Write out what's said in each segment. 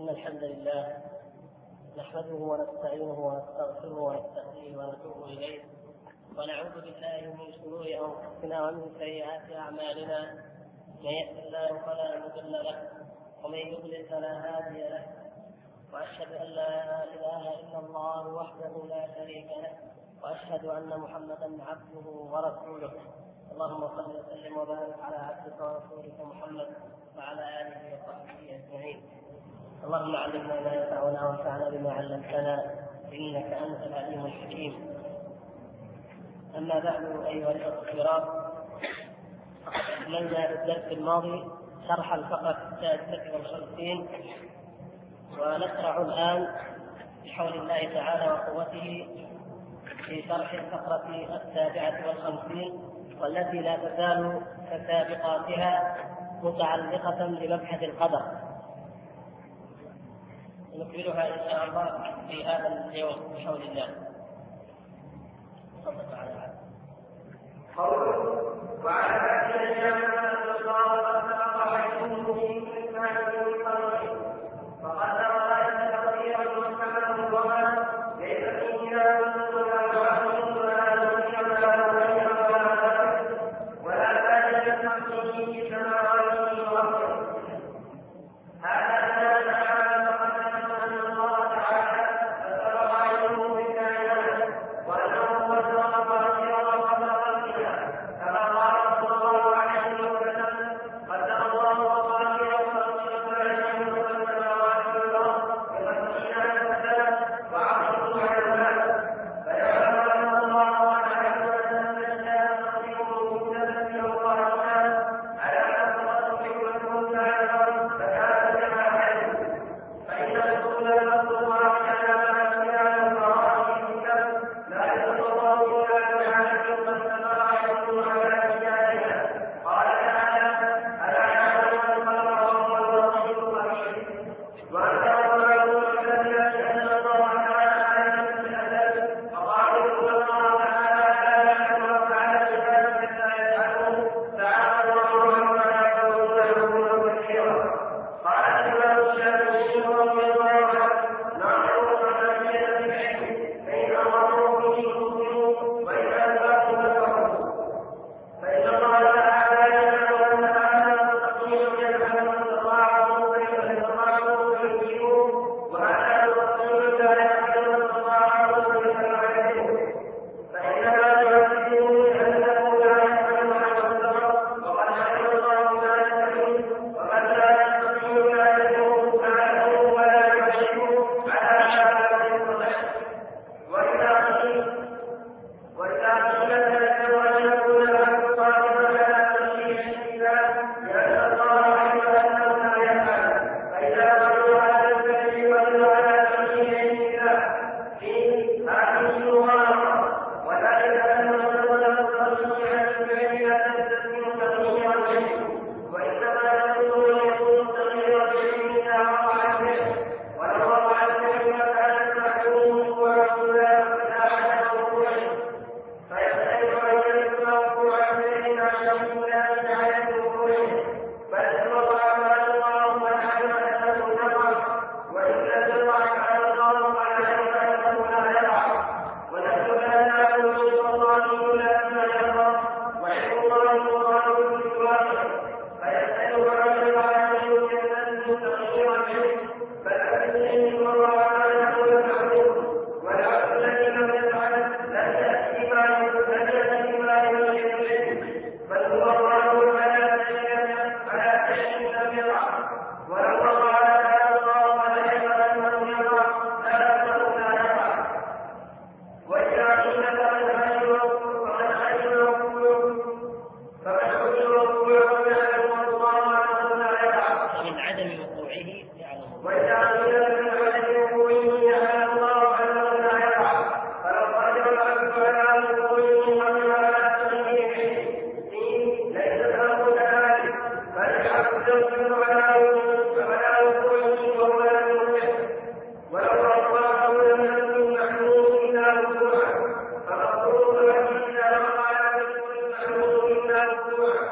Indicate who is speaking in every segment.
Speaker 1: إن الحمد لله نحمده ونستعينه ونستغفره ونستهديه ونتوب إليه ونعوذ بالله من شرور أنفسنا ومن سيئات أعمالنا. من يهد الله فلا مضل له ومن يضلل فلا هادي له، وأشهد أن لا إله إلا الله وحده لا شريك له، وأشهد أن محمدا عبده ورسوله. اللهم صل وسلم وبارك على عبدك ورسولك محمد وعلى آله وصحبه أجمعين. اللهم علمنا ما ينفعنا وانفعنا بما علمتنا إنك أنت العليم الحكيم. أما بعد أيها الأخوة الكرام، أكملنا في الدرس الماضي شرح الفقرة 56 ونشرع الآن بحول الله تعالى وقوته في شرح الفقرة 57 والتي لا تزال كسابقاتها متعلقة بمبحث القدر، نكملها إن شاء الله في هذا اليوم بحول الله. تفضل على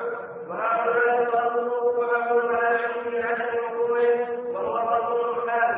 Speaker 2: وهذا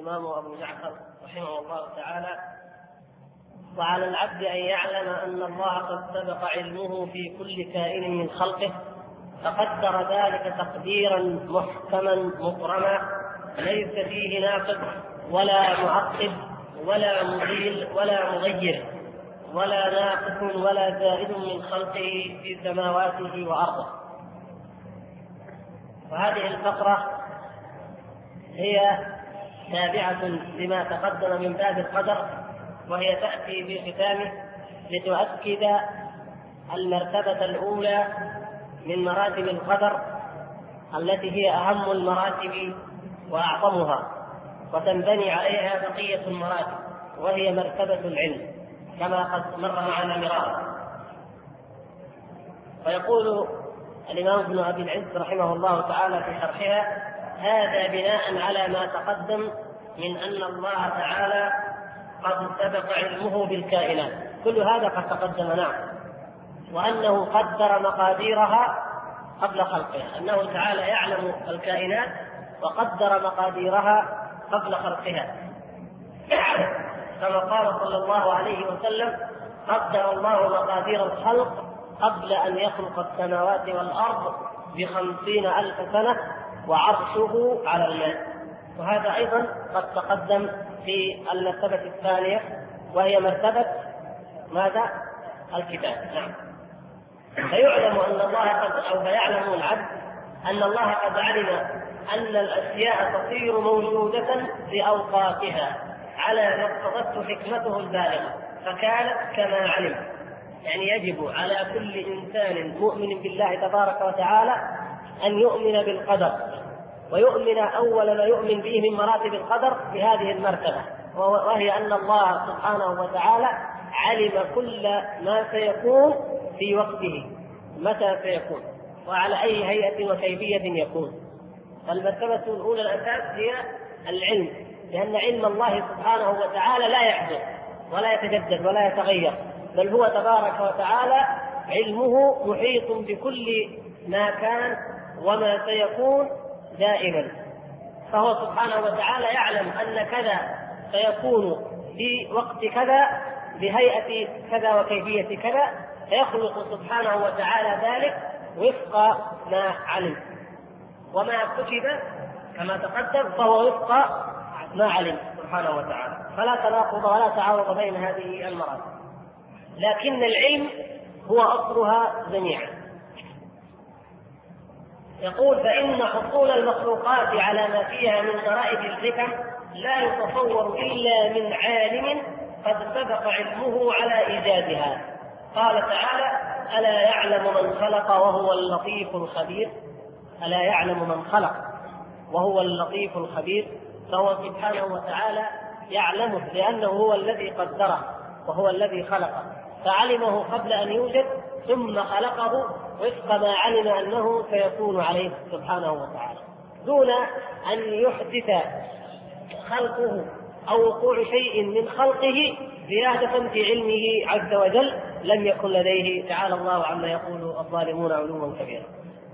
Speaker 1: الإمام أبو جعفر رحمه الله تعالى: وعلى العبد أن يعلم أن الله قد سبق علمه في كل كائن من خلقه، فقدر ذلك تقديرا محكما مبرما ليس فيه ناقص ولا معقب ولا مزيل ولا مغير ولا ناقص ولا زائد من خلقه في سماواته وأرضه. وهذه الفقرة هي تابعة لما تقدم من باب القدر، وهي تأتي في ختامه لتؤكد المرتبة الأولى من مراتب القدر التي هي أهم المراتب وأعظمها، وتنبني عليها بقية المراتب، وهي مرتبة العلم كما قد مر معنا مرارا. ويقول الإمام ابن أبي العز رحمه الله تعالى في شرحها: هذا بناء على ما تقدم من أن الله تعالى قد سبق علمه بالكائنات. كل هذا قد تقدم، نعم، وأنه قدر مقاديرها قبل خلقها، أنه تعالى يعلم الكائنات وقدر مقاديرها قبل خلقها، كما قال صلى الله عليه وسلم: قدر الله مقادير الخلق قبل أن يخلق السماوات والأرض ب50,000 سنة وعرشه على الماء. وهذا أيضا قد تقدم في المرتبة الثانية، وهي مرتبة ماذا؟ الكتاب. نعم. فيعلم أن الله قد فيعلم العبد أن الله قد علم أن الأشياء تصير موجودة في أوقاتها على ما اقتضته حكمته البالغة، فكانت كما علم. يعني يجب على كل إنسان مؤمن بالله تبارك وتعالى أن يؤمن بالقدر، ويؤمن أول ما يؤمن به من مراتب القدر بهذه المرتبة، وهي أن الله سبحانه وتعالى علم كل ما سيكون في وقته، متى سيكون وعلى أي هيئة وكيفية يكون. فالمرتبة الأولى الأساس هي العلم، لأن علم الله سبحانه وتعالى لا يحدث ولا يتجدد ولا يتغير، بل هو تبارك وتعالى علمه محيط بكل ما كان وما سيكون دائما. فهو سبحانه وتعالى يعلم أن كذا سيكون في وقت كذا بهيئة كذا وكيفية كذا، فيخلق سبحانه وتعالى ذلك وفق ما علم، وما كتب كما تقدم فهو وفق ما علم سبحانه وتعالى. فلا تناقض ولا تعارض بين هذه المراتب، لكن العلم هو أصلها جميعا. يقول: فإن حصول المخلوقات على ما فيها من غرائب الحكم لا يتصور إلا من عالم قد سبق علمه على إيجادها. قال تعالى: ألا يعلم من خلق وهو اللطيف الخبير. ألا يعلم من خلق وهو اللطيف الخبير، فهو سبحانه وتعالى يعلمه لأنه هو الذي قدره وهو الذي خلقه، فعلمه قبل أن يوجد ثم خلقه وفق ما علم أنه سيكون عليه سبحانه وتعالى، دون أن يحدث خلقه أو وقوع شيء من خلقه زيادة في علمه عز وجل لم يكن لديه، تعالى الله عما يقول الظالمون علوا كبيرا.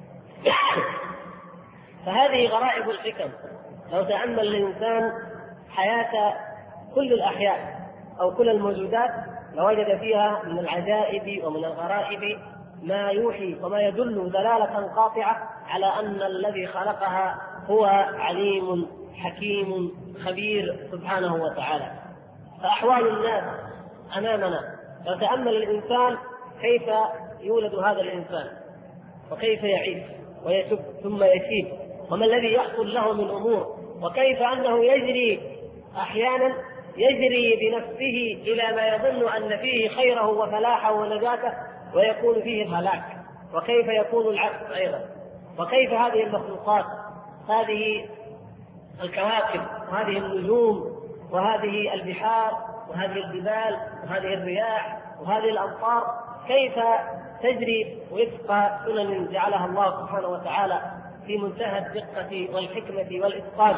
Speaker 1: فهذه غرائب الحكم. لو تأمل الإنسان حياة كل الأحياء أو كل الموجودات لوجد فيها من العجائب ومن الغرائب ما يوحي وما يدل دلالة قاطعة على أن الذي خلقها هو عليم حكيم خبير سبحانه وتعالى. فأحوال الناس أمامنا، لو تأمل الإنسان كيف يولد هذا الإنسان وكيف يعيش ويشب ثم يشيب، وما الذي يحصل له من أمور، وكيف أنه يجري أحيانا يجري بنفسه إلى ما يظن أن فيه خيره وفلاحه ونجاته ويكون فيه الهلاك، وكيف يكون العكس أيضا، وكيف هذه المخلوقات، هذه الكواكب وهذه النجوم وهذه البحار وهذه الجبال وهذه الرياح وهذه الأمطار كيف تجري وفق سنن جعلها الله سبحانه وتعالى في منتهى الدقة والحكمة والإتقان.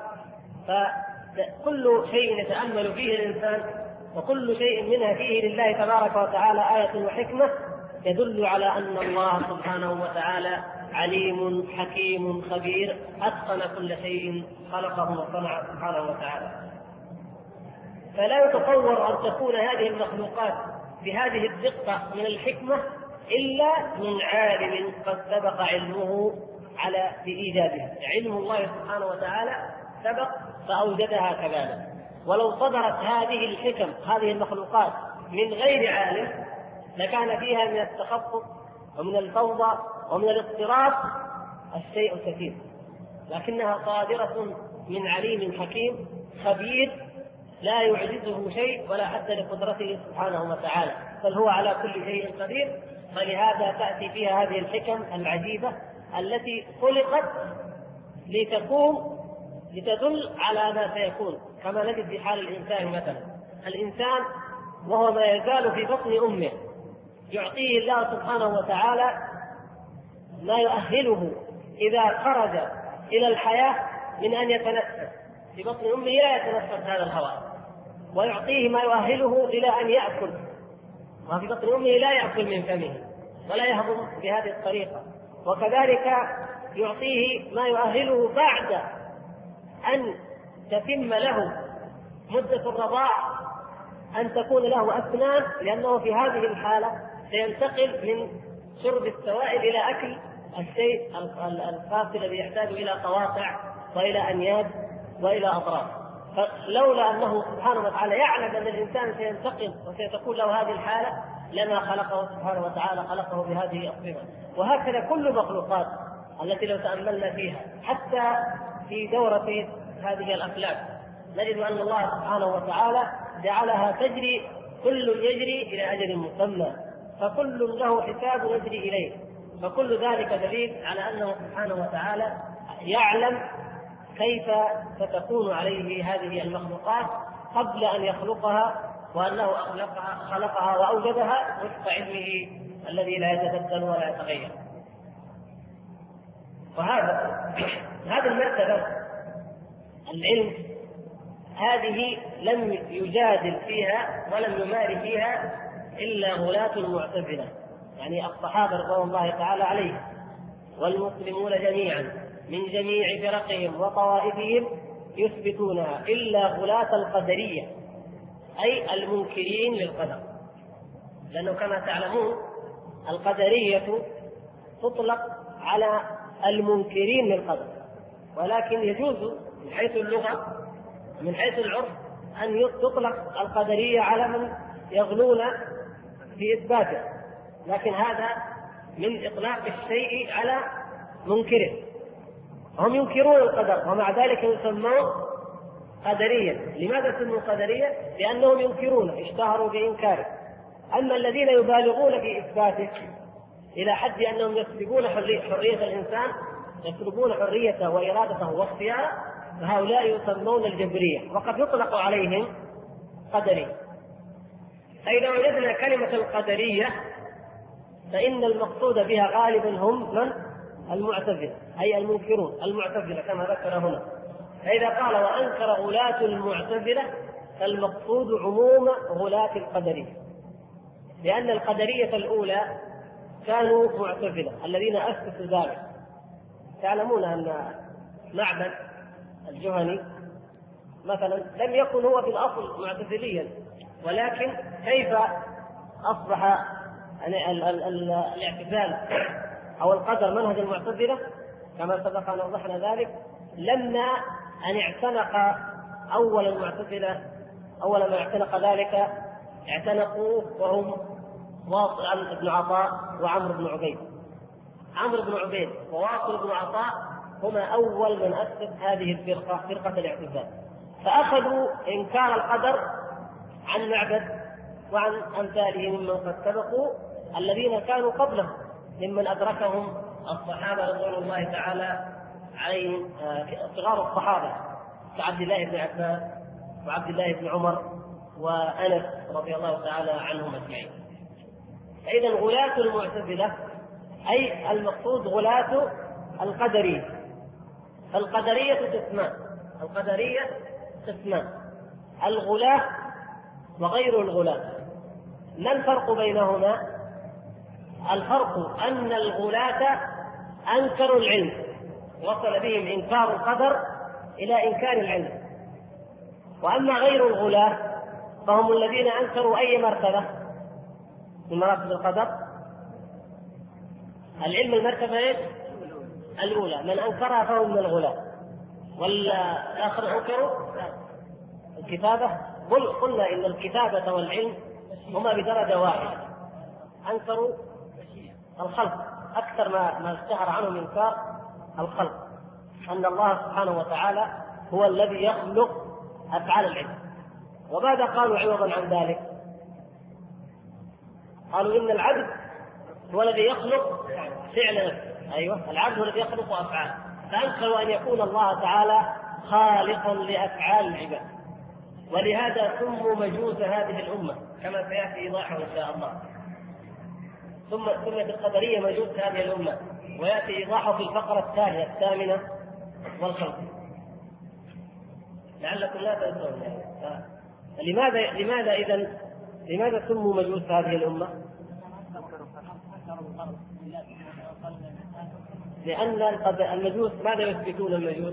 Speaker 1: فكل شيء يتأمل فيه الإنسان وكل شيء منها فيه لله تبارك وتعالى آية وحكمة يدل على أن الله سبحانه وتعالى عليم حكيم خبير أتقن كل شيء خلقه وصنعه سبحانه وتعالى. فلا يتصور أن تكون هذه المخلوقات بهذه الدقة من الحكمة إلا من عالم قد سبق علمه على بإيجادها. علم الله سبحانه وتعالى سبق فأوجدها كذلك. ولو صدرت هذه الحكم هذه المخلوقات من غير عالم لكان فيها من التخصص ومن الفوضى ومن الاضطراب الشيء الكثير، لكنها صادرة من عليم حكيم خبير لا يعجزه شيء ولا حتى لقدرته سبحانه وتعالى، بل هو على كل شيء قدير. فلهذا تأتي فيها هذه الحكم العجيبة التي خلقت لتدل على ما سيكون، كما نجد في حال الإنسان مثلا. الإنسان وهو ما يزال في بطن أمه يعطيه الله سبحانه وتعالى ما يؤهله إذا خرج إلى الحياة من أن يتنفس. في بطن أمه لا يتنفس هذا الهواء، ويعطيه ما يؤهله إلى أن يأكل، وفي بطن أمه لا يأكل من فمه ولا يهضم بهذه الطريقة. وكذلك يعطيه ما يؤهله بعد أن تتم له مدة الرضاع أن تكون له أسنان، لأنه في هذه الحالة سينتقل من شرب السوائل إلى أكل الشيء الخاص الذي يحتاج إلى قواطع وإلى أنياب وإلى أطراف. فلولا أنه سبحانه وتعالى يعلم أن الإنسان سينتقل وسيتكون له هذه الحالة لما خلقه سبحانه وتعالى، خلقه بهذه الصفة. وهكذا كل مخلوقات التي لو تأملنا فيها حتى في دورة هذه الأفلاك نجد أن الله سبحانه وتعالى جعلها تجري، كل يجري إلى أجل مسمى، فكل له حساب يجري إليه. فكل ذلك دليل على أنه سبحانه وتعالى يعلم كيف ستكون عليه هذه المخلوقات قبل أن يخلقها، وأنه خلقها وأوجدها وفق علمه الذي لا يتبدل ولا يتغير. هذه المرتبة العلم هذه لم يجادل فيها ولم يمار فيها إلا غلاة المعتزلة، يعني الصحابة رضوان الله تعالى عليهم والمسلمون جميعا من جميع فرقهم وطوائفهم يثبتونها، إلا غلاة القدرية أي المنكرين للقدر. لأنه كما تعلمون القدرية تطلق على المنكرين للقدر، ولكن يجوز من حيث اللغة من حيث العرف أن تطلق القدرية على من يغلون في إثباته، لكن هذا من إطلاق الشيء على منكره. هم ينكرون القدر ومع ذلك يسمون قدرية. لماذا سموا قدرية؟ لأنهم ينكرون، اشتهروا بإنكاره. أما الذين يبالغون في إثباته إلى حد أنهم يسلبون حرية الإنسان، يسلبون حريته وإرادته واختياره، فهؤلاء يسمون الجبرية، وقد يطلق عليهم قدرية. فإذا وجدنا كلمة القدرية فإن المقصود بها غالبا هم من؟ المعتزلة، أي المنكرون المعتزلة كما ذكر هنا. فإذا قال وأنكر غلاة المعتزلة فالمقصود عموم غلاة القدرية، لأن القدرية الأولى كانوا معتزلة الذين أسسوا ذلك. تعلمون أن معبد الجهني مثلا لم يكن هو في الأصل معتزليا، ولكن كيف أصبح الاعتزال أو القدر منهج المعتزلة كما سبق أن وضحنا ذلك لما أن اعتنق أول المعتزلة، أول ما اعتنق ذلك اعتنقوا وهم واصل بن عطاء وعمرو بن عبيد. عمرو بن عبيد وواصل بن عطاء هما أول من أسس هذه الفرقة، فرقة الاعتزال. فأخذوا إنكار القدر عن معبد وعن أمثاله ممن قد سبقوا الذين كانوا قبلهم ممن أدركهم الصحابة رضوان الله تعالى عليهم، صغار الصحابة كعبد الله بن عباس وعبد الله بن عمر وأنس رضي الله تعالى عنهم أجمعين. فإذا غلاة المعتزلة أي المقصود غلاة القدرية. القدرية قسمان، الغلاة وغير الغلاة. ما الفرق بينهما؟ الفرق أن الغلاة أنكروا العلم، وصل بهم إنكار القدر إلى إنكار العلم. وأما غير الغلاة فهم الذين أنكروا أي مرتبة من مراتب القدر؟ العلم المرتبة إيش؟ الأولى، من أنكرها فهم من الغلاة. والآخر أنكروا الكتابة. قلنا إن الكتابة والعلم هما بدرجة واحدة، أنكروا الخلق أكثر ما اشتهر عنهم إنكار الخلق، أن الله سبحانه وتعالى هو الذي يخلق أفعال العباد. وماذا قالوا عوضا عن ذلك؟ قالوا إن العبد هو الذي يخلق فعل نفسه. أيوة، العبد هو الذي يخلق أفعال، فأنكروا أن يكون الله تعالى خالقا لأفعال العباد، ولهذا سموا مجوس هذه الأمة كما سيأتي إيضاحه إن شاء الله. ثم سميت القدرية مجوس هذه الأمة، ويأتي إيضاحه في الفقرة الثانية 8 والخمسين، لعلكم لا تنسون. لماذا سموا مجوس هذه الأمة؟ لأن المجوس ماذا يثبتون؟ المجوس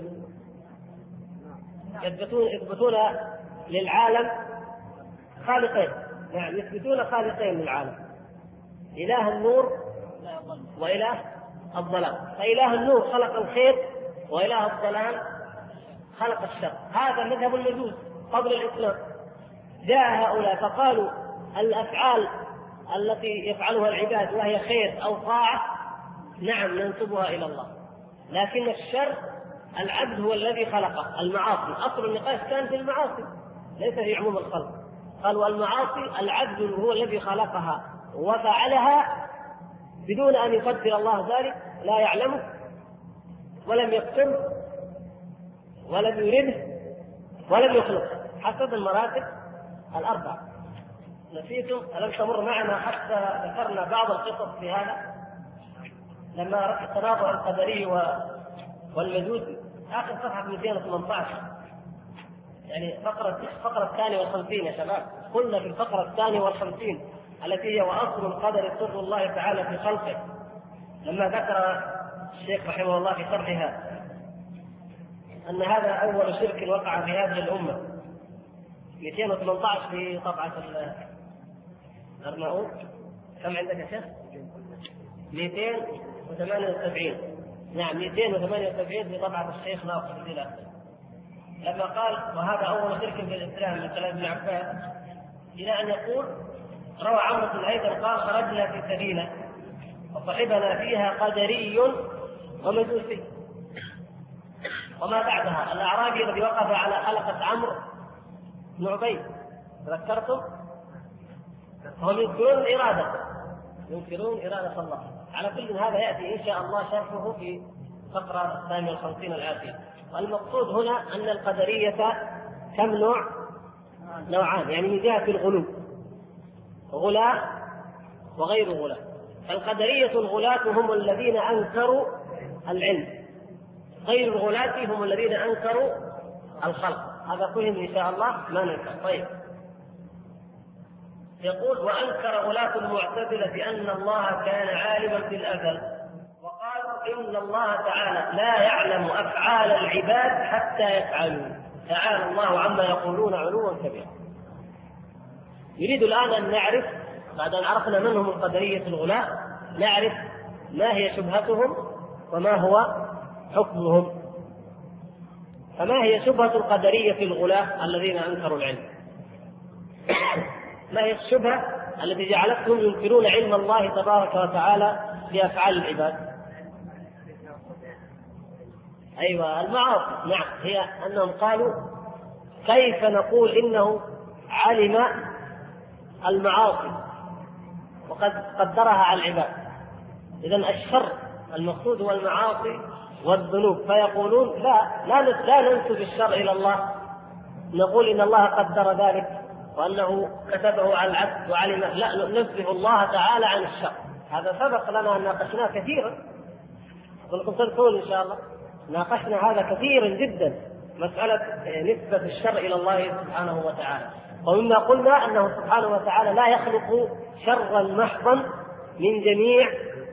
Speaker 1: يثبتون للعالم خالقين، يعني يثبتون خالقين للعالم، إله النور وإله الظلام. فإله النور خلق الخير، وإله الظلام خلق الشر. هذا مذهب المجوس قبل الإسلام. جاء هؤلاء فقالوا الأفعال التي يفعلها العباد وهي خير أو طاعة نعم ننسبها إلى الله، لكن الشر العبد هو الذي خلقه. المعاصي أصل النقاش كان في المعاصي ليس في عموم الخلق. قالوا المعاصي العبد هو الذي خلقها وفعلها بدون أن يقدر الله ذلك، لا يعلمه ولم يكتبه ولم يرده ولم يخلقه، حسب المراتب الأربع. نسيتم؟ ألم تمر معنا حتى ذكرنا بعض القصص في هذا لما تناظر القدري والمجوسي؟ آخر صفحة 218، يعني فقرة 52 يا شباب. قلنا في الفقرة 52 التي هي وأصل القدر سر الله تعالى في خلقه، لما ذكر الشيخ رحمه الله في شرحها أن هذا أول شرك وقع في هذه الأمة. 218 في طبعة الأرناؤوط. كم عندك يا شيخ؟ 278. نعم 278 في طبعة الشيخ ناصر الدين الألباني، لما قال وهذا أول شرك في الإسلام من كلام ابن عباس، إلى أن يقول روى عمرو بن أيضا قال خرجنا في سبيلة وصحبنا فيها قدري ومجوسي. وما بعدها الأعرابي الذي وقف على حلقة عمرو بن عبيد، تذكرتم؟ هم ينكرون إرادة الله. على كل هذا يأتي إن شاء الله شرحه في فقرة 52 الآتية. والمقصود هنا أن القدرية كم نوع؟ نوعان، يعني من جهة الغلو، غلاة وغير غلاة. فالقدرية الغلاة هم الذين أنكروا العلم، غير الغلاة هم الذين أنكروا الخلق. هذا فهم إن شاء الله ما ننكر. طيب، يقول وأنكر غلاة المعتزلة أن الله كان عالما في الأزل، وقالوا إن الله تعالى لا يعلم أفعال العباد حتى يفعلوا، تعالى الله عما يقولون علوا كبيرا. يريد الآن أن نعرف بعد أن عرفنا من هم القدرية الغلاة، نعرف ما هي شبهتهم وما هو حكمهم. فما هي شبهة القدرية الغلاة الذين أنكروا العلم؟ ما هي الشبهة التي جعلتهم ينكرون علم الله تبارك وتعالى في أفعال العباد؟ أيوة، المعاصي. نعم، هي أنهم قالوا كيف نقول إنه علم المعاصي وقد قدرها على العباد؟ إذن الشر المقصود هو المعاصي والذنوب. فيقولون لا ننسب الشر إلى الله، نقول إن الله قدر ذلك وأنه كتبه على العبد وعلمه، لا ننزه الله تعالى عن الشر. هذا سبق لنا أن ناقشناه كثيرا، ولكم تذكرون إن شاء الله ناقشنا هذا كثيرا جدا، مسألة نسبة الشر إلى الله سبحانه وتعالى. ومما قلنا أنه سبحانه وتعالى لا يخلق شرا محضا من جميع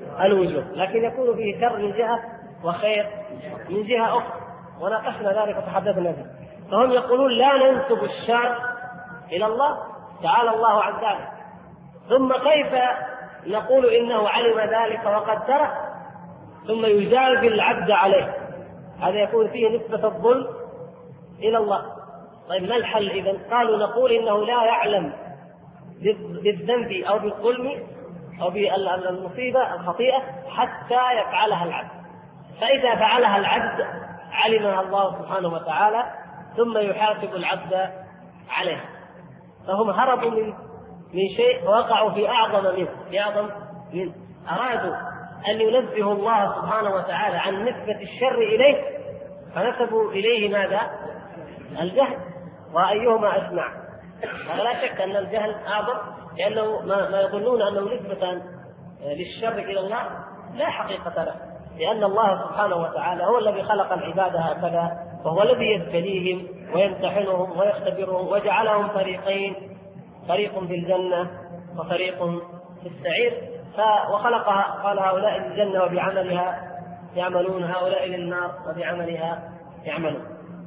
Speaker 1: الوجوه، لكن يكون فيه شر من جهة وخير من جهة أخرى، وناقشنا ذلك وتحدثنا فيه. فهم يقولون لا ننسب الشر إلى الله، تعالى الله عن ذلك، ثم كيف نقول إنه علم ذلك وقدره ثم يجازي العبد عليه؟ هذا يكون فيه نسبة الظلم إلى الله. طيب ما الحل إذن؟ قالوا نقول إنه لا يعلم بالذنب أو بالظلم أو بالمصيبة الخطيئة حتى يفعلها العبد، فإذا فعلها العبد علمها الله سبحانه وتعالى ثم يحاسب العبد عليها. فهم هربوا من شيء ووقعوا في أعظم منه. أرادوا أن ينزهوا الله سبحانه وتعالى عن نسبة الشر إليه فنسبوا إليه ماذا؟ الجهل، وأيهما أسمع؟ لا شك أن الجهل أعظم، لأنه ما يظنون أنه نسبة للشر إلى الله لا حقيقة له، لأن الله سبحانه وتعالى هو الذي خلق العباد هكذا، وهو الذي يبتليهم ويمتحنهم ويختبرهم وجعلهم فريقين، فريق في الجنة وفريق في السعير، وخلقها قال هؤلاء للجنة وبعملها يعملون، هؤلاء للنار وبعملها يعملون.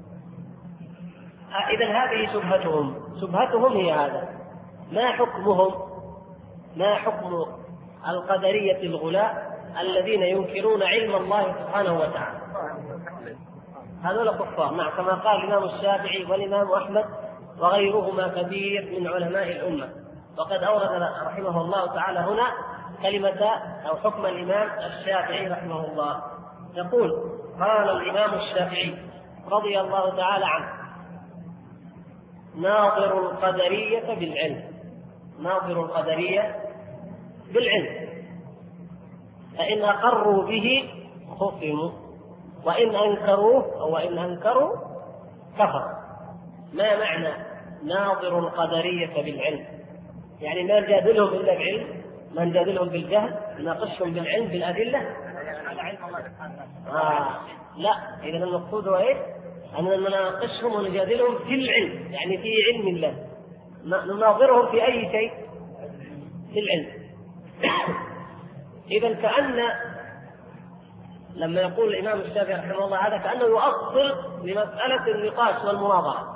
Speaker 1: إذن هذه شبهتهم هي هذا. ما حكم القدرية الغلاء الذين ينكرون علم الله سبحانه وتعالى؟ هذول كفار، نعم، كما قال الإمام الشافعي والإمام أحمد وغيرهما كثير من علماء الأمة. وقد أورد رحمه الله تعالى هنا كلمة أو حكم الإمام الشافعي رحمه الله. يقول: قال الإمام الشافعي رضي الله تعالى عنه: ناظر القدرية بالعلم، فإن أقروا به خصموا، وإن أنكروا كفروا. ما معنى ناظر القدرية بالعلم؟ يعني ما نجادلهم إلا بعلم، ما نجادلهم بالجهل، نناقشهم بالعلم بالأدلة. لا، إذا المقصود هو إيه؟ أننا نناقشهم ونجادلهم في العلم، يعني في علم الله، نناظرهم في أي شيء؟ في العلم. إذا كأن لما يقول الإمام الشافعي رحمه الله هذا كأنه يؤصل لمسألة النقاش والمناظرة.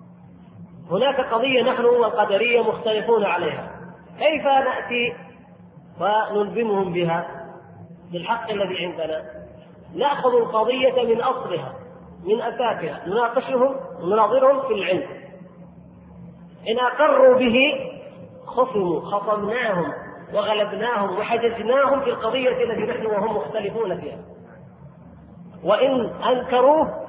Speaker 1: هناك قضية نحن والقدرية مختلفون عليها، كيف نأتي ونلزمهم بها بالحق الذي عندنا؟ نأخذ القضية من أصلها، من أساسها، نناقشهم ونناظرهم في العلم. إن أقروا به خصمناهم وغلبناهم وحججناهم في القضية التي نحن وهم مختلفون فيها، وإن أنكروه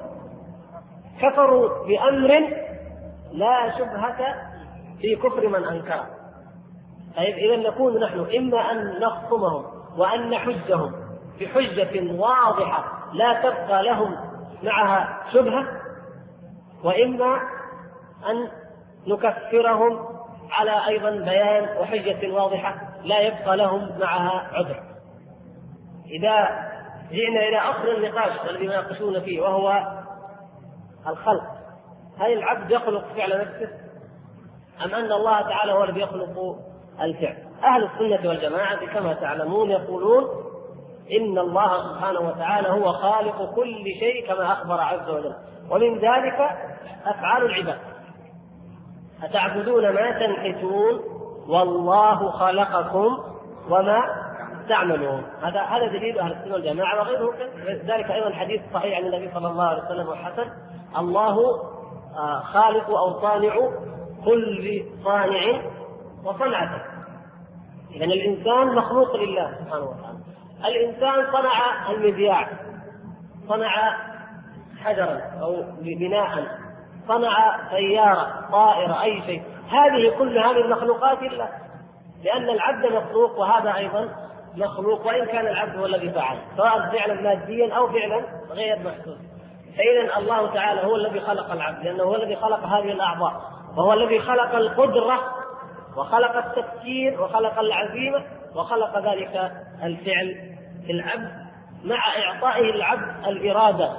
Speaker 1: كفروا بأمر لا شبهة في كفر من أنكره. طيب إذا نكون نحن إما أن نخصمهم وأن نحجهم بحجة واضحة لا تبقى لهم معها شبهة، وإما أن نكفرهم على أيضا بيان وحجة واضحة لا يبقى لهم معها عذر. إذا جئنا إلى أصل النقاش الذي يناقشون فيه وهو الخلق، هل العبد يخلق فعل نفسه أم أن الله تعالى هو الذي يخلق الفعل؟ أهل السنة والجماعة كما تعلمون يقولون إن الله سبحانه وتعالى هو خالق كل شيء كما أخبر عز وجل، ومن ذلك أفعال العباد. أتعبدون ما تنحتون والله خلقكم وما تعملون. هذا دليل أهل السنة والجماعة وغيره ذلك. أيضا حديث صحيح عن النبي صلى الله عليه وسلم وحسن: الله خالق أو صانع كل صانع وصنعته. إذن الإنسان مخلوق لله سبحانه وتعالى. الإنسان صنع المذياع، صنع حجرا أو بناء، صنع سيارة، طائرة، أي شيء. هذه كل هذه المخلوقات لله، لأن العبد مخلوق وهذا أيضا مخلوق، وإن كان العبد هو الذي فعل، سواء فعلا ماديا أو فعلا غير محسوس. فإذا الله تعالى هو الذي خلق العبد، لأنه هو الذي خلق هذه الأعضاء، وهو الذي خلق القدرة وخلق التفكير وخلق العزيمة وخلق ذلك الفعل في العبد، مع إعطائه العبد الإرادة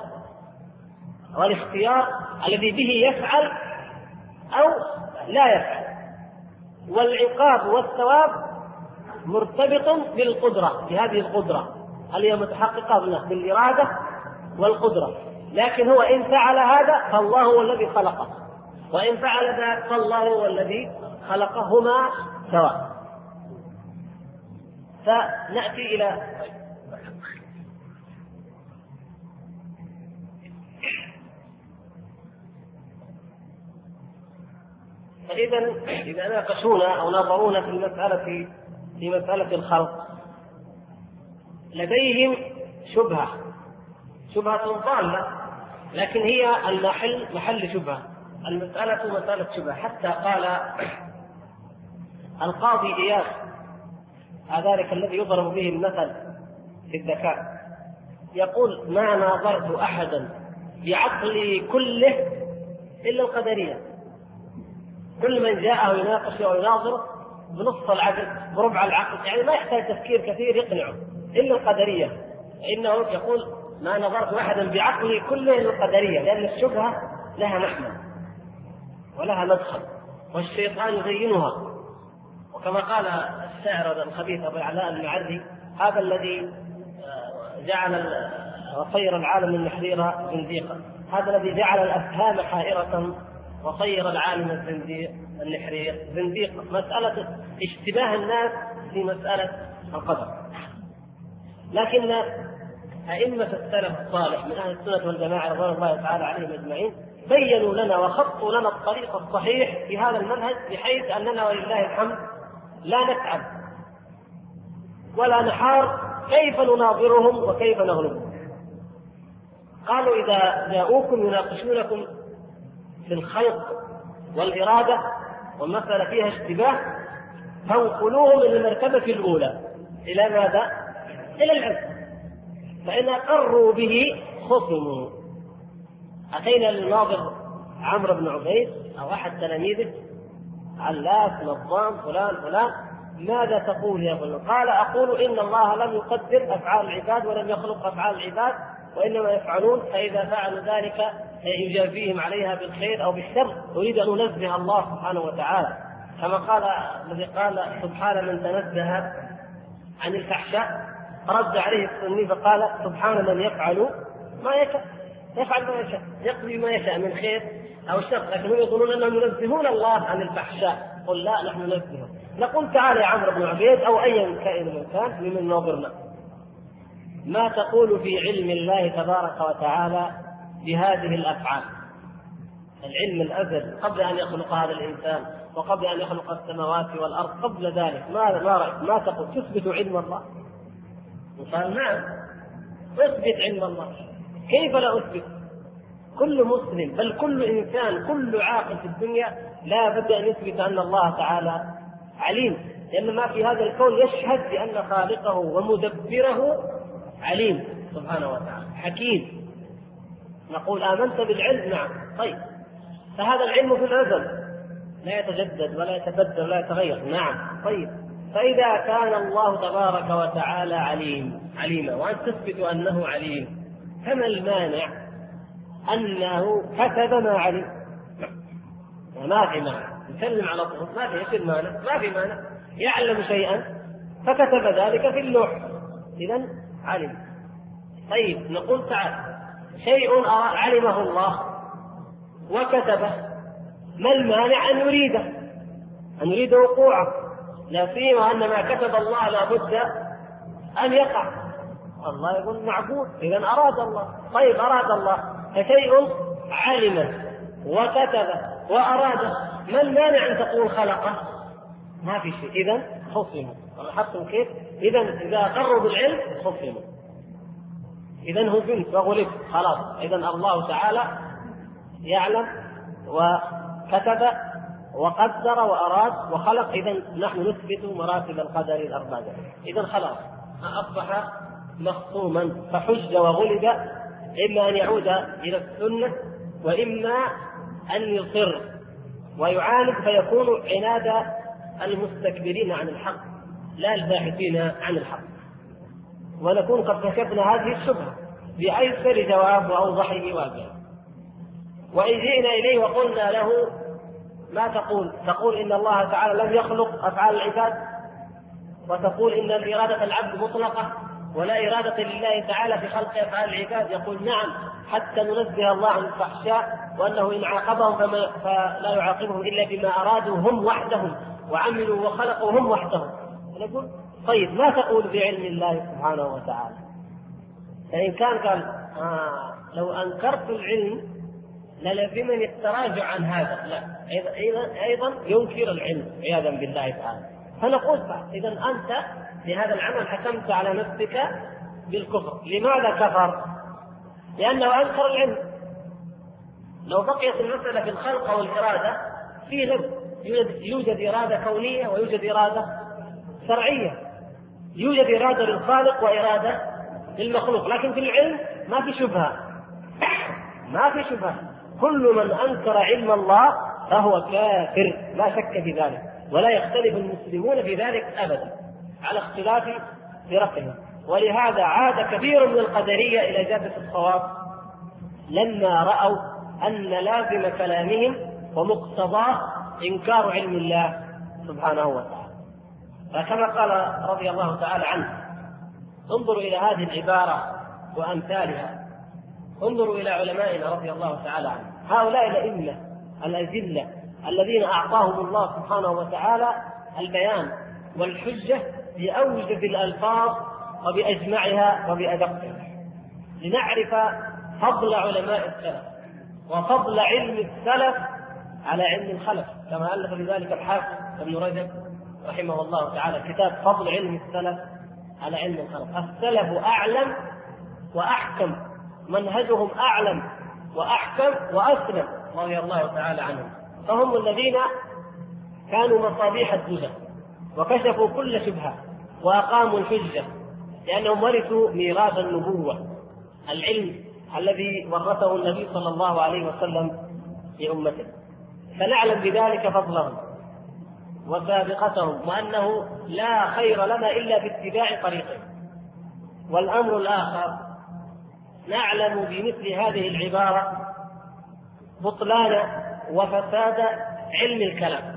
Speaker 1: والاختيار الذي به يفعل أو لا يفعل. والعقاب والثواب مرتبط بالقدرة، بهذه القدرة اللي هي متحققة بالإرادة والقدرة، لكن هو إن فعل هذا فالله هو الذي خلقه، وإن فعل ذاك فالله هو الذي خلقهما سواء. فنأتي إلى إذا ناقشونا أو نظرونا في مسألة الخلق، لديهم شبهة ضالة، لكن هي محل شبهة، المسألة مسألة شبهة. حتى قال القاضي إياس ذلك الذي يضرب به المثل في الذكاء، يقول: ما ناظرت أحدا بعقلي كله إلا القدرية. كل من جاءه يناقش أو يناظر بنصف العقل بربع العقل، يعني ما يحتاج تفكير كثير يقنعه، إلا القدرية. إنه يقول: ما نظرت أحدا بعقلي كله إلا القدرية، لأن الشبهة لها محمل ولها مدخل، والشيطان يزينها. وكما قال الشاعر الخبيث أبو العلاء المعري: هذا الذي جعل وصير العالم النحرير زنديقا، هذا الذي جعل الأفهام حائرة وصير العالم النحرير زنديقا. مسألة اشتباه الناس في مسألة القدر. لكن أئمة السلف الصالح من أهل السنة والجماعة رضوان الله تعالى عليهم أجمعين بيّنوا لنا وخطوا لنا الطريق الصحيح في هذا المنهج، بحيث أننا ولله الحمد لا نتعب ولا نحار كيف نناظرهم وكيف نغلبهم. قالوا: إذا جاءوكم يناقشونكم في الخلق والإرادة والمسألة فيها اشتباه، فانقلوهم إلى المرتبة الأولى. إلى ماذا؟ إلى العلم. فإن أقروا به خصموا. أتينا للناظر عمرو بن عبيد أو أحد تلاميذه: علاس، نظام، فلان، ماذا تقول يا فلان؟ قال: أقول إن الله لم يقدر أفعال العباد ولم يخلق أفعال العباد، وإنما يفعلون، فإذا فعلوا ذلك يجازيهم عليها بالخير أو بالشر. أريد أن ننزه الله سبحانه وتعالى، كما قال الذي قال: سبحان من تنزه عن الفحشاء. رد عليه السني فقال: سبحان من يفعل ما يشاء، يقضي ما يشاء من خير أو شر. لكنهم يقولون أنهم ينزهون الله عن الفحشاء. قل: لا، نحن ننزهه. نقول: تعال يا عمرو بن عبيد أو أي كائن من كان ممن ناظرنا، ما تقول في علم الله تبارك وتعالى بهذه الأفعال؟ العلم الأزل قبل أن يخلق هذا الإنسان وقبل أن يخلق السماوات والأرض، قبل ذلك ما تقول؟ تثبت علم الله؟ قال: نعم، أثبت علم الله. كيف لا أثبت؟ كل مسلم، بل كل إنسان، كل عاقل في الدنيا لا بد أن يثبت أن الله تعالى عليم، لأن ما في هذا الكون يشهد بأن خالقه ومدبره عليم سبحانه وتعالى، حكيم. نقول: آمنت بالعلم؟ نعم. طيب، فهذا العلم في الأزل لا يتجدد ولا يتبدل ولا يتغير. نعم. طيب، فإذا كان الله تبارك وتعالى عليما وأن تثبت أنه عليم، فما المانع أنه كتب ما علم؟ ما في مانع، نسلم على طول، ما في مانع يعلم شيئا فكتب ذلك في اللوح، إذن علم. طيب، نقول: تعال، شيء علمه الله وكتبه، ما المانع أن يريد وقوعه؟ لا سيما أن ما كتب الله لابد أن يقع. الله يقول معقول، إذا أراد الله. طيب، أراد الله، فشيء علم وكتب وأراد، ما المانع أن تقول خلقه؟ ما في شيء. إذن خصموا. لاحظتم كيف؟ إذا أقروا بالعلم خصموا، إذن هزمت وغلبت، خلاص. إذن الله تعالى يعلم وكتب وقدر وأراد وخلق، إذن نحن نثبت مراتب القدر الأربعة. إذن خلاص أصبح مخصوما، فحج وغلب، إما أن يعود إلى السنة وإما أن يصر ويعاند، فيكون عناد المستكبرين عن الحق لا الباحثين عن الحق. ونكون قد كشفنا هذه الشبهة بأيسر جواب وأوضحه واضحا. وإن جئنا إليه وقلنا له: ما تقول إن الله تعالى لم يخلق أفعال العباد؟ وتقول إن إرادة العبد مطلقة ولا إرادة لله تعالى في خلق أفعال العباد. يقول نعم، حتى ننزه الله عن الفحشاء، وأنه إن عاقبهم فلا يعاقبهم إلا بما أرادوا هم وحدهم وعملوا وخلقوا هم وحدهم. نقول طيب ما تقول بعلم الله سبحانه وتعالى؟ فإن كان قال لو أنكرت العلم للزمني التراجع عن هذا، لا، أيضا ينكر العلم عياذا بالله تعالى. فنقول إذا أنت بهذا العمل حكمت على نفسك بالكفر. لماذا كفر؟ لأنه أنكر العلم. لو بقيت المسألة في الخلق والإرادة في لب، يوجد إرادة كونية ويوجد إرادة شرعية، يوجد إرادة للخالق وإرادة للمخلوق، لكن في العلم ما في شبهة، ما في شبهة. كل من أنكر علم الله فهو كافر لا شك في ذلك، ولا يختلف المسلمون في ذلك أبدا على اختلاف فرقهم. ولهذا عاد كثير من القدرية إلى جادة الصواب لما رأوا أن لازم كلامهم ومقتضاه إنكار علم الله سبحانه وتعالى. فكما قال رضي الله تعالى عنه: انظروا إلى هذه العبارة وأمثالها، انظروا إلى علمائنا رضي الله تعالى عنه، هؤلاء الأئمة الأجلة الذين أعطاهم الله سبحانه وتعالى البيان والحجة بأوجب الألفاظ وبأجمعها وبأدقها، لنعرف فضل علماء السلف وفضل علم السلف على علم الخلف، كما ألف بذلك الحافظ ابن رجب رحمه الله تعالى كتاب فضل علم السلف على علم الخلف. السلف أعلم وأحكم، منهجهم أعلم وأحكم وأسلم رضي الله تعالى عنهم، فهم الذين كانوا مصابيح الدجى وكشفوا كل شبهة وأقاموا الحجة، لأنهم ورثوا ميراث النبوة، العلم الذي ورثه النبي صلى الله عليه وسلم لأمته. فنعلم بذلك فضلهم وسابقتهم، وأنه لا خير لنا إلا باتباع طريقهم. والأمر الآخر، نعلم بمثل هذه العبارة بطلان وفساد علم الكلام.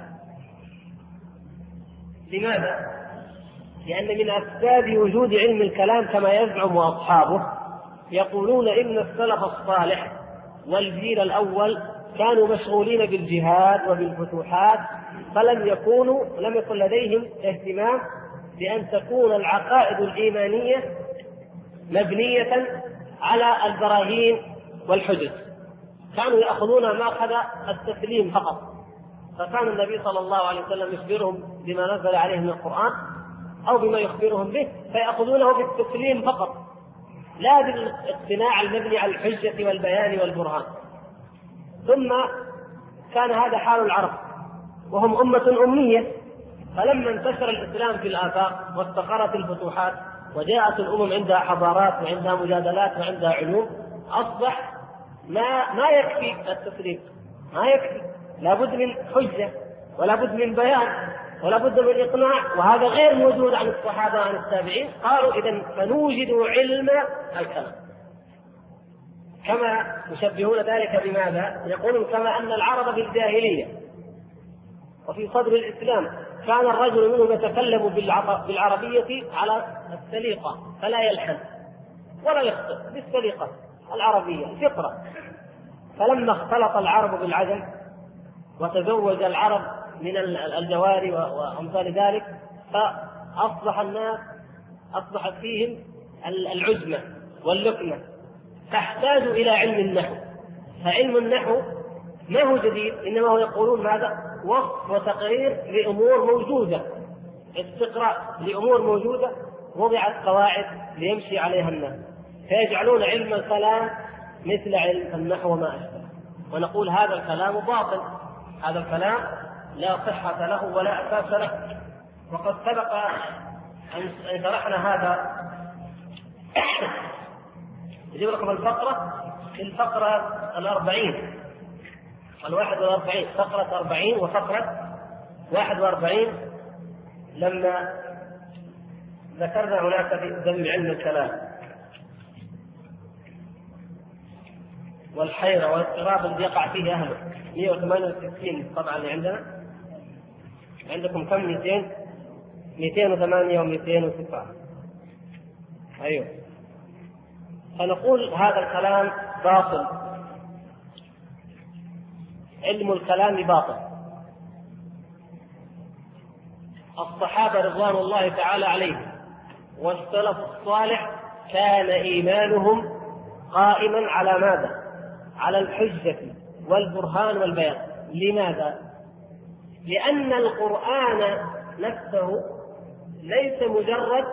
Speaker 1: لماذا؟ لأن من أسباب وجود علم الكلام كما يزعم أصحابه، يقولون إن السلف الصالح والجيل الأول كانوا مشغولين بالجهاد وبالفتوحات، لم يكن لديهم اهتمام بأن تكون العقائد الإيمانية مبنية على البراهين والحجج، كانوا يأخذون مأخذ التسليم فقط. فكان النبي صلى الله عليه وسلم يخبرهم بما نزل عليه من القرآن أو بما يخبرهم به فيأخذونه بالتسليم فقط، لا بالاقتناع المبني على الحجة والبيان والبرهان. ثم كان هذا حال العرب وهم أمة أمية، فلما انتشر الإسلام في الآفاق واستقرت الفتوحات وجاءت الأمم عندها حضارات وعندها مجادلات وعندها علوم، أصبح ما يكفي التسليم، ما يكفي، لابد من حجة ولا بد من بيان ولا بد من إقناع، وهذا غير موجود عن الصحابة وعن التابعين. قالوا إذن فنوجد علم الكلام، كما يشبهون ذلك بماذا؟ يقولون كما أن العرب بالجاهلية وفي صدر الإسلام كان الرجل منهم يتكلم بالعربية على السليقة فلا يلحن ولا يخطئ، بالسليقة العربية الفطرة. فلما اختلط العرب بالعجم وتزوج العرب من الجواري وأمثال ذلك، فأصبح الناس أصبحت فيهم العجمة واللكنة، تحتاج إلى علم النحو. فعلم النحو ما هو جديد، إنما هو يقولون ماذا؟ وصف وتقرير لأمور موجودة، استقراء لأمور موجودة وضعت قواعد ليمشي عليها الناس، فيجعلون علم الكلام مثل علم النحو وما أشبه. ونقول هذا الكلام باطل، هذا الكلام لا صحة له ولا أساس له. وقد سبق أن شرحنا هذا. يجيب لكم الفقرة في الفقرة 41 فقرة 40 وفقرة 41 لما ذكرنا هناك في ذم علم الكلام والحيرة والاضطراب الذي يقع فيه أهله. 168 طبعا اللي عندنا، عندكم كم؟
Speaker 2: 208 و209. أيوه. فنقول هذا الكلام باطل، علم الكلام باطل. الصحابة رضوان الله تعالى عليهم والسلف الصالح كان إيمانهم قائما على ماذا؟ على الحجة والبرهان والبيان. لماذا؟ لأن القرآن نفسه ليس مجرد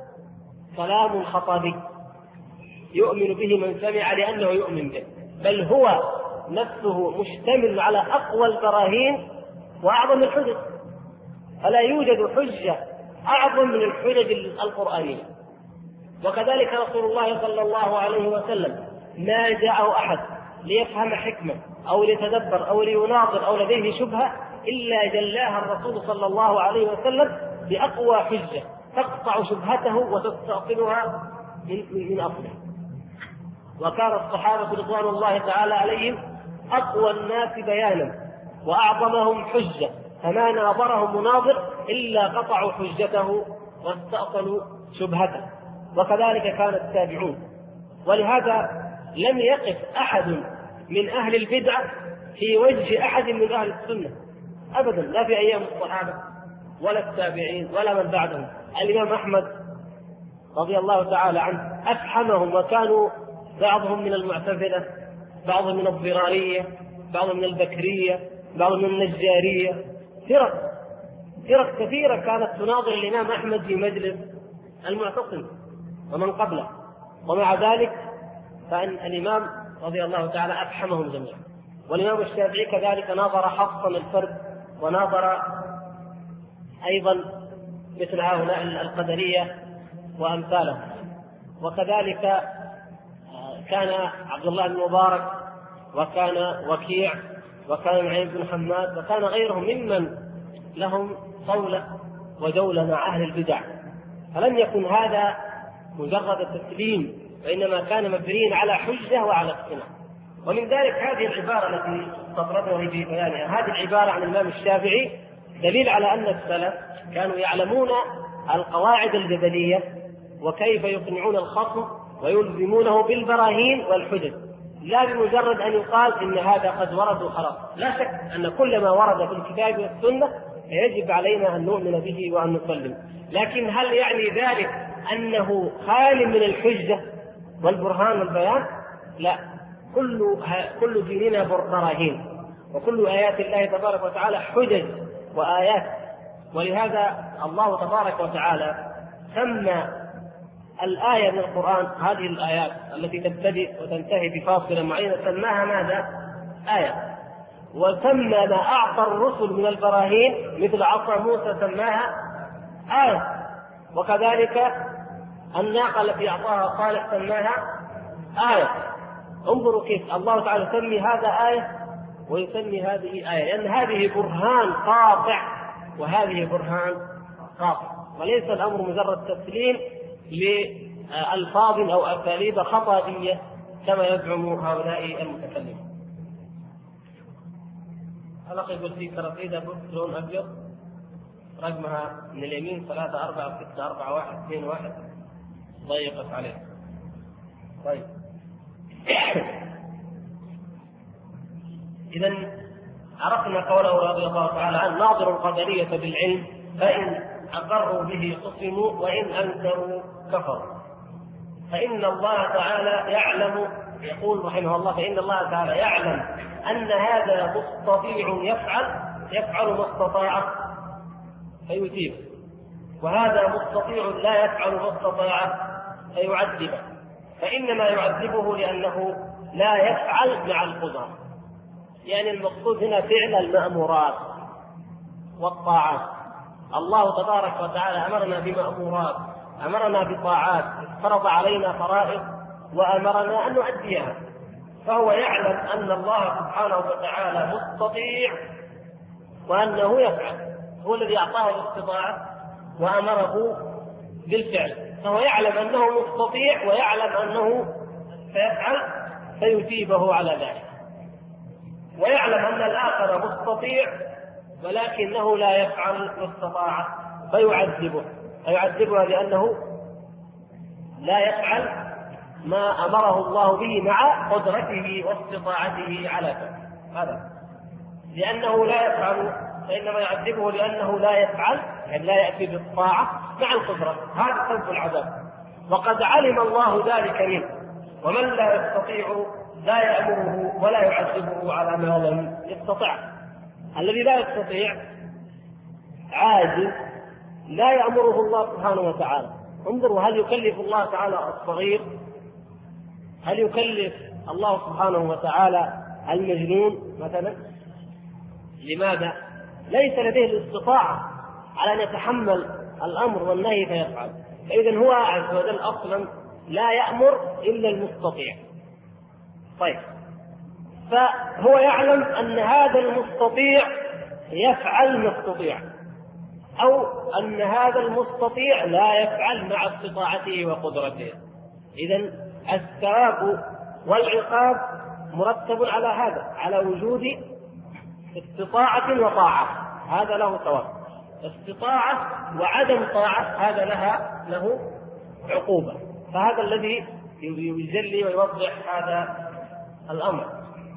Speaker 2: كلام خطابي يؤمن به من سمع لأنه يؤمن به، بل هو نفسه مشتمل على أقوى البراهين وأعظم الحجج، فلا يوجد حجة أعظم من الحجج القرآنية. وكذلك رسول الله صلى الله عليه وسلم ما جاءه أحد ليفهم حكمة أو ليتدبر أو ليناظر أو لديه شبهة إلا جلاها الرسول صلى الله عليه وسلم بأقوى حجة تقطع شبهته وتستأصلها من أصله. وكان الصحابة رضوان الله تعالى عليهم أقوى الناس بيانا وأعظمهم حجة، فما ناظرهم مناظر إلا قطعوا حجته واستأصلوا شبهته. وكذلك كان التابعون. ولهذا لم يقف أحد من أهل البدع في وجه أحد من أهل السنة أبدا، لا في أيام الصحابة ولا التابعين ولا من بعدهم. الإمام أحمد رضي الله تعالى عنه أفحمهم، وكانوا بعضهم من المعتزلة، بعضهم من الضرارية، بعضهم من البكرية، بعضهم من النجارية، فرق كثيرة كانت تناظر الإمام أحمد في مجلس المعتصم ومن قبله. ومع ذلك فإن الإمام رضي الله تعالى أفحمهم جميعا. والإمام الشافعي كذلك ناظر حفصا الفرد، وناظر أيضا مثل هؤلاء القدرية وأمثالهم. وكذلك كان عبد الله بن مبارك، وكان وكيع، وكان معين بن حماد، وكان غيرهم ممن لهم صولة وجولة مع أهل البدع. فلم يكن هذا مجرد تسليم، وإنما كان مبنيا على حجة وعلى اقتناع. ومن ذلك هذه العبارة التي استطردنا في بيانها، هذه العبارة عن الإمام الشافعي دليل على أن السلف كانوا يعلمون القواعد الجدلية وكيف يقنعون الخصم ويلزمونه بالبراهين والحجج، لا بمجرد أن يقال إن هذا قد ورد وخلاص. لا شك أن كل ما ورد في الكتاب والسنة يجب علينا أن نؤمن به وأن نسلم، لكن هل يعني ذلك أنه خال من الحجة والبرهان والبيان؟ لا، كل ديننا براهين، وكل آيات الله تبارك وتعالى حجج وآيات. ولهذا الله تبارك وتعالى سمى الآية من القرآن، هذه الآيات التي تبتدئ وتنتهي بفاصلة معينة، سماها ماذا؟ آية. وسمى ما أعطى الرسل من البراهين مثل عصا موسى سماها آية. وكذلك الناقة التي أعطاها صالح سماها آية. انظروا كيف الله تعالى يسمي هذا آية ويسمي هذه آية، لأن هذه برهان قاطع وهذه برهان قاطع، وليس الأمر مجرد تسليم لألفاظ أو أساليب خطابية كما يزعم هؤلاء المتكلمين. الأخ يقول في كرافيدة لون أبيض رقمها من اليمين 3 4 6 4 1 2 1 ضيقت عليه. طيب إذن عرفنا قوله رضي الله تعالى عنه: ناظر القدرية بالعلم فإن أقروا به قسموا وإن أنكروا كفروا. فإن الله تعالى يعلم، يقول رحمه الله: فإن الله تعالى يعلم أن هذا مستطيع يفعل ما استطاع فيثيبه، وهذا مستطيع لا يفعل ما استطاع فيعذبه، فإنما يعذبه لأنه لا يفعل مع القدرة. يعني المقصود هنا فعل المأمورات والطاعات. الله تبارك وتعالى أمرنا بمأمورات، أمرنا بطاعات، فرض علينا فرائض وأمرنا أن نؤديها. فهو يعلم أن الله سبحانه وتعالى مستطيع وأنه يفعل، هو الذي أعطاه الاستطاعة وأمره بالفعل، فهو يعلم أنه مستطيع ويعلم أنه سيفعل فيثيبه على ذلك. ويعلم أن الآخر مستطيع ولكنه لا يفعل ما استطاع فيعذبها لأنه لا يفعل ما أمره الله به مع قدرته واستطاعته على ذلك. هذا لأنه لا يفعل، فإنما يعذبه لأنه لا يفعل، يعني لا يأتي بالطاعة مع القدرة. هذا سبب العذاب، وقد علم الله ذلك منه. ومن لا يستطيع لا يأمره ولا يعذبه على ما لم يستطع. الذي لا يستطيع عاجز لا يأمره الله سبحانه وتعالى. انظروا، هل يكلف الله تعالى الصغير؟ هل يكلف الله سبحانه وتعالى المجنون مثلا؟ لماذا؟ ليس لديه الاستطاعة على أن يتحمل الأمر والنهي فيفعل. فإذا هو عز وجل أصلا لا يأمر إلا المستطيع. طيب، فهو يعلم أن هذا المستطيع يفعل ما استطيع، أو أن هذا المستطيع لا يفعل مع استطاعته وقدرته. إذن الثواب والعقاب مرتب على هذا، على وجود استطاعة وطاعة، هذا له ثواب. استطاعة وعدم طاعة هذا له عقوبة. فهذا الذي يجلي ويوضح هذا الأمر.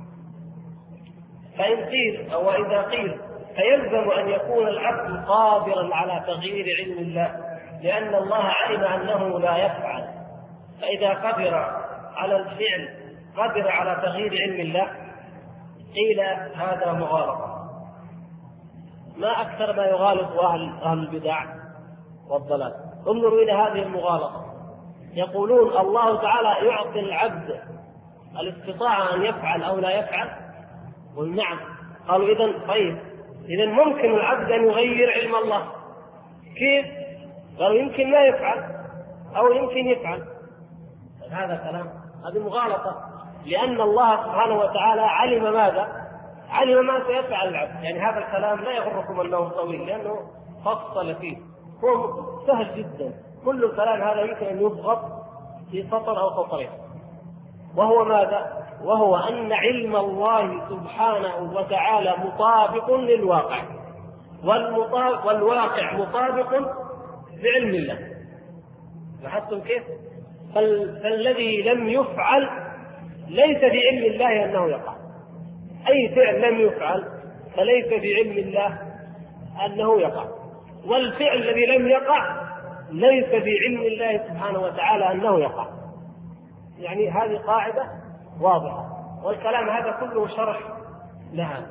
Speaker 2: فإن قيل أو إذا قيل فيلزم أن يكون العبد قادرا على تغيير علم الله، لأن الله علم أنه لا يفعل، فإذا قدر على الفعل قدر على تغيير علم الله. قيل هذا مغالطة. ما أكثر ما يغالط أهل البدع والضلال. انظروا إلى هذه المغالطة. يقولون الله تعالى يعطي العبد الاستطاعة أن يفعل أو لا يفعل. قل نعم. قالوا إذن طيب، إذن ممكن العبد أن يغير علم الله. كيف؟ قالوا يمكن لا يفعل أو يمكن يفعل. هذا كلام، هذه مغالطة، لأن الله سبحانه وتعالى علم ماذا؟ علم ما سيفعل العبد. يعني هذا الكلام لا يغركم أنه طويل، لأنه فصل فيه، هو سهل جدا. كل الكلام هذا يمكن أن يضغط في سطر أو سطرين. وهو ماذا؟ وهو أن علم الله سبحانه وتعالى مطابق للواقع، والواقع مطابق لعلم الله. لاحظتم كيف؟ فالذي لم يفعل ليس بعلم الله أنه يقع. أي فعل لم يفعل فليس بعلم الله أنه يقع، والفعل الذي لم يقع ليس بعلم الله سبحانه وتعالى أنه يقع. يعني هذه قاعدة واضحة، والكلام هذا كله شرح لها.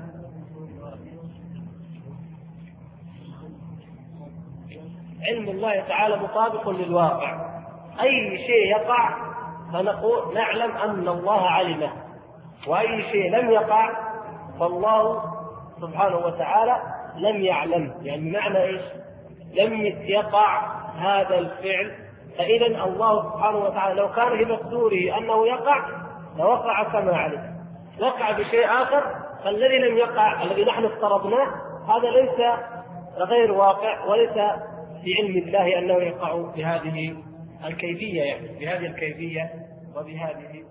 Speaker 2: علم الله تعالى مطابق للواقع. أي شيء يقع فنقول نعلم أن الله علمه، وأي شيء لم يقع فالله سبحانه وتعالى لم يعلم. يعني معنى إيش؟ لم يقع هذا الفعل، فإذا الله سبحانه وتعالى لو كان في مقدوره أنه يقع لوقع كما علم. وقع بشيء آخر، فالذي لم يقع الذي نحن افترضناه هذا ليس غير واقع، وليس بعلم الله أنه يقع بهذه الكيفية، يعني بهذه الكيفية وبهذه